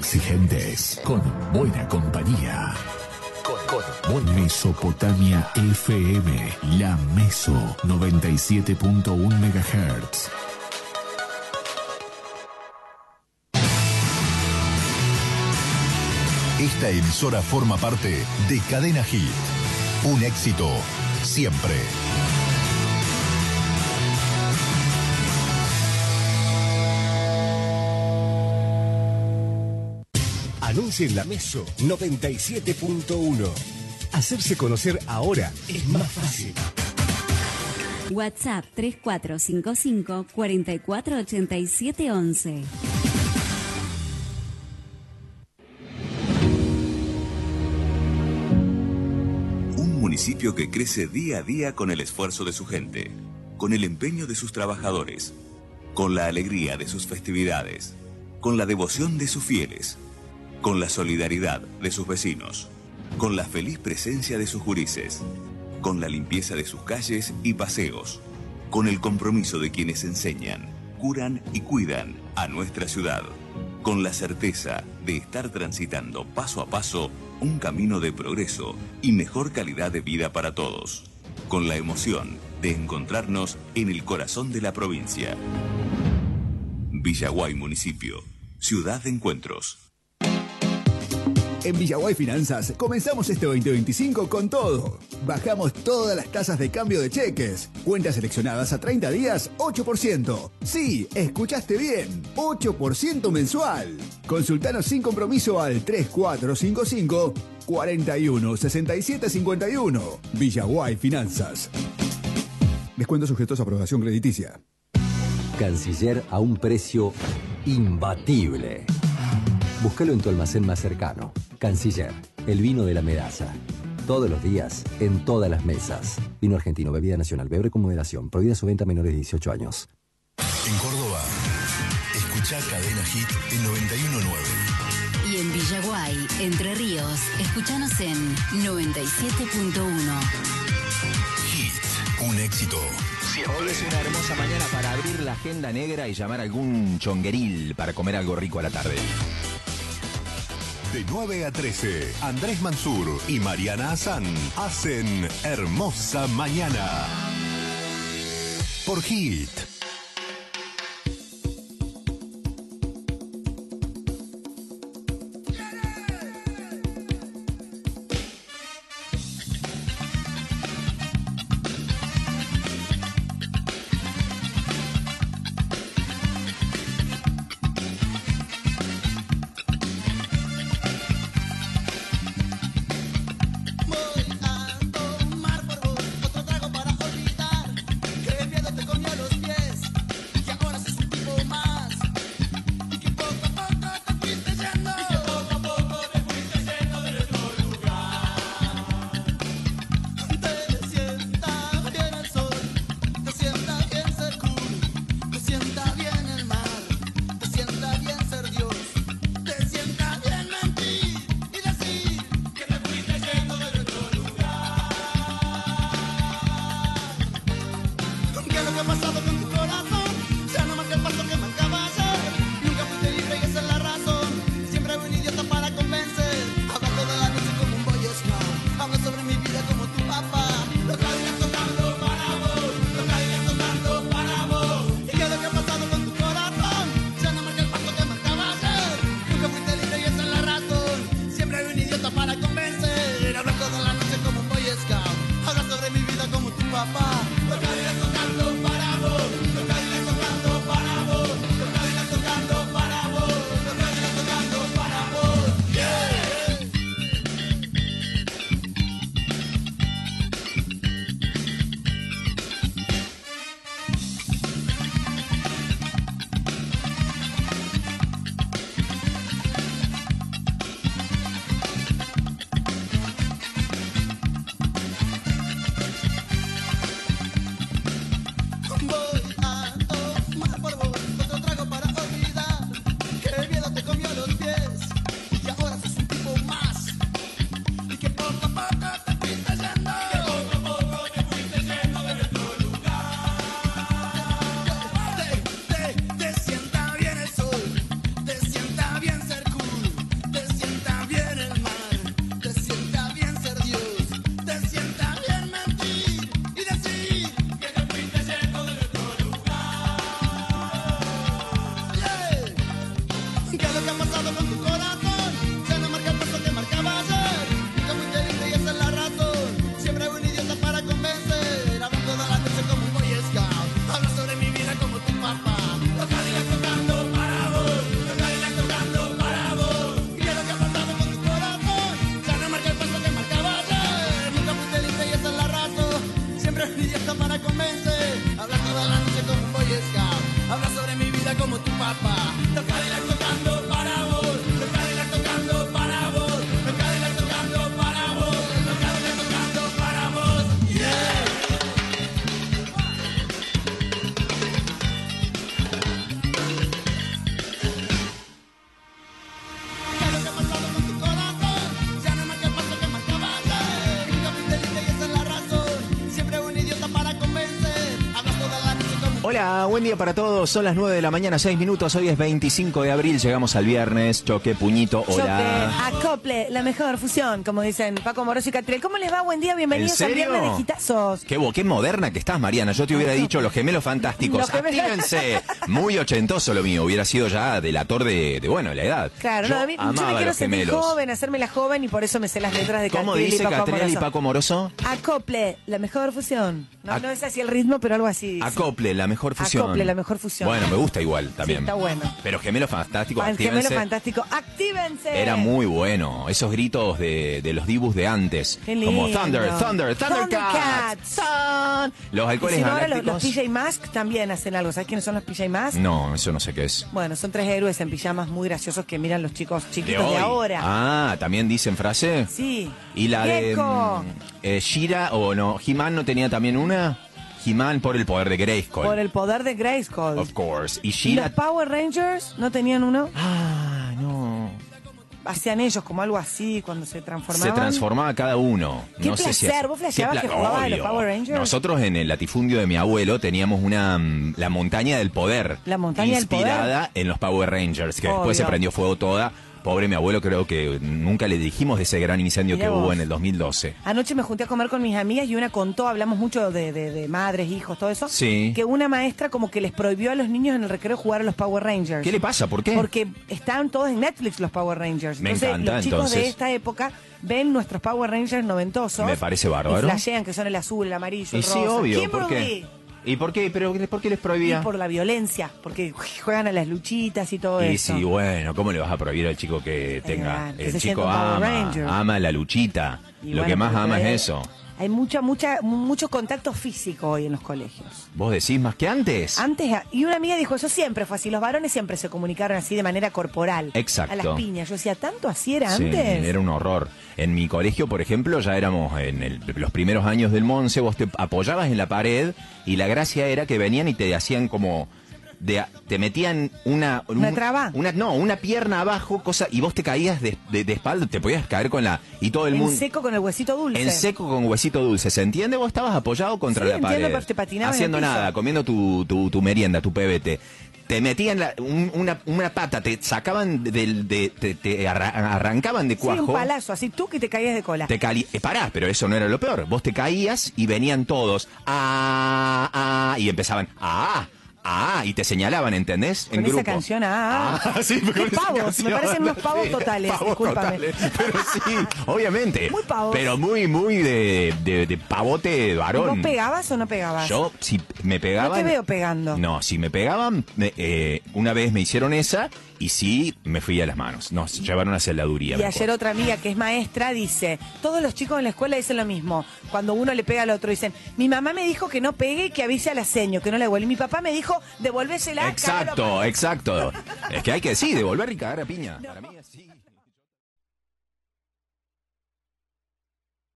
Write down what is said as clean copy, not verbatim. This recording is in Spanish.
exigentes, con buena compañía. Con Mesopotamia FM, la Meso 97.1 MHz. Esta emisora forma parte de Cadena Hit. Un éxito siempre. Anuncia en la Meso 97.1. Hacerse conocer ahora es más fácil. WhatsApp 3455 448711. Un municipio que crece día a día con el esfuerzo de su gente, con el empeño de sus trabajadores, con la alegría de sus festividades, con la devoción de sus fieles, con la solidaridad de sus vecinos, con la feliz presencia de sus gurises, con la limpieza de sus calles y paseos, con el compromiso de quienes enseñan, curan y cuidan a nuestra ciudad, con la certeza de estar transitando paso a paso un camino de progreso y mejor calidad de vida para todos, con la emoción de encontrarnos en el corazón de la provincia. Villaguay Municipio, ciudad de encuentros. En Villaguay Finanzas comenzamos este 2025 con todo. Bajamos todas las tasas de cambio de cheques. Cuentas seleccionadas a 30 días, 8%. Sí, escuchaste bien, 8% mensual. Consultanos sin compromiso al 3455 41 67 51. Villaguay Finanzas. Descuentos sujetos a aprobación crediticia. Canciller a un precio imbatible. Búscalo en tu almacén más cercano. Canciller, el vino de la Medaza. Todos los días, en todas las mesas. Vino argentino, bebida nacional, beber con moderación. Prohibida su venta a menores de 18 años. En Córdoba, escuchá Cadena Hit en 91.9. Y en Villaguay, Entre Ríos, escuchanos en 97.1. Hit, un éxito. Hoy es una hermosa mañana para abrir la agenda negra y llamar a algún chongueril para comer algo rico a la tarde. De 9 a 13, Andrés Mansur y Mariana Hassan hacen Hermosa Mañana. Por Hit. Voy a tomar por vos otro trago para olvidar que el miedo te comió los pies. Hola, buen día para todos. Son las 9 de la mañana, 6 minutos. Hoy es 25 de abril. Llegamos al viernes. Choque, puñito, hola. Choque, acople, la mejor fusión, como dicen Paco Moroso y Catriel. ¿Cómo les va? Buen día, bienvenidos al viernes de Gitazos. Qué moderna que estás, Mariana. Yo te hubiera dicho Los Gemelos Fantásticos. Actívense. Muy ochentoso lo mío. Hubiera sido ya delator de la edad. Claro, yo me quiero sentir joven, hacerme la joven y por eso me sé las letras de Catriel. ¿Cómo dice Catriel y Paco Moroso? Acople, la mejor fusión. No es así el ritmo, pero algo así. Acople, la mejor fusión. Acople, la mejor fusión. Bueno, me gusta igual también. Sí, está bueno. Pero Gemelos Fantásticos, actívense. Gemelos Fantásticos, actívense. Era muy bueno. Esos gritos de los dibus de antes. Qué lindo. Como Thundercats. Los halcones galácticos. Los PJ Masks también hacen algo. ¿Sabes quiénes son los PJ Masks? No, eso no sé qué es. Bueno, son 3 héroes en pijamas muy graciosos que miran los chicos chiquitos de ahora. Ah, ¿también dicen frase? Sí. ¿Y la de Shira o no? ¿He-Man no tenía también una? He-Man por el poder de Grayskull. Por el poder de Grayskull. Of course. ¿Y Shira? ¿Y los Power Rangers no tenían uno? Ah, no. Hacían ellos como algo así cuando se transformaban. Se transformaba cada uno. ¿Qué placer? ¿Vos flasheabas que jugabas a los Power Rangers? Nosotros en el latifundio de mi abuelo teníamos la montaña del poder. La montaña del poder. Inspirada en los Power Rangers, que después se prendió fuego toda. Pobre mi abuelo, creo que nunca le dijimos de ese gran incendio que hubo en el 2012. Anoche me junté a comer con mis amigas y una contó, hablamos mucho de madres, hijos, todo eso. Sí. Que una maestra como que les prohibió a los niños en el recreo jugar a los Power Rangers. ¿Qué le pasa? ¿Por qué? Porque están todos en Netflix los Power Rangers. Me encanta, los chicos de esta época ven nuestros Power Rangers noventosos. Me parece bárbaro. Y flashean que son el azul, el amarillo, el rosa. Sí, obvio. ¿Quién qué? ¿Y por qué? ¿Pero por qué les prohibía? Y por la violencia, porque juegan a las luchitas y todo eso. Y sí, bueno, ¿cómo le vas a prohibir al chico que tenga? Que el chico ama la luchita. Y lo que más ama es eso. Hay mucho contacto físico hoy en los colegios. ¿Vos decís más que antes? Antes, y una amiga dijo, eso siempre fue así, los varones siempre se comunicaron así de manera corporal. Exacto. A las piñas. Yo decía, ¿tanto así era sí, antes? Era un horror. En mi colegio, por ejemplo, ya éramos en los primeros años del Monse, vos te apoyabas en la pared y la gracia era que venían y te hacían como... te metían una traba, una pierna abajo, y vos te caías de espalda, te podías caer con y todo el mundo en seco con el huesito dulce. En seco con huesito dulce, ¿se entiende? Vos estabas apoyado contra la pared, pero te patinabas haciendo nada, comiendo tu merienda, tu PBT. Te metían una pata, te sacaban te arrancaban de cuajo. Sí, un palazo, así tú que te caías de cola. Pará, pero eso no era lo peor. Vos te caías y venían todos, y empezaban, y te señalaban, ¿entendés? Con esa canción, sí, qué pavos, me parecen unos pavos totales, discúlpame. Pero sí, obviamente. Muy pavos. Pero muy de pavote varón. ¿Vos pegabas o no pegabas? Yo, si me pegaban... No te veo pegando. No, si me pegaban, una vez me hicieron esa y sí me fui a las manos. Nos llevaron a celdaduría. Y ayer otra amiga que es maestra dice, todos los chicos en la escuela dicen lo mismo. Cuando uno le pega al otro dicen, mi mamá me dijo que no pegue y que avise a la seño, que no le devuelve. Mi papá me dijo, devolvésela. Exacto. Es que hay que devolver y cagar a piña. No. Para mí así.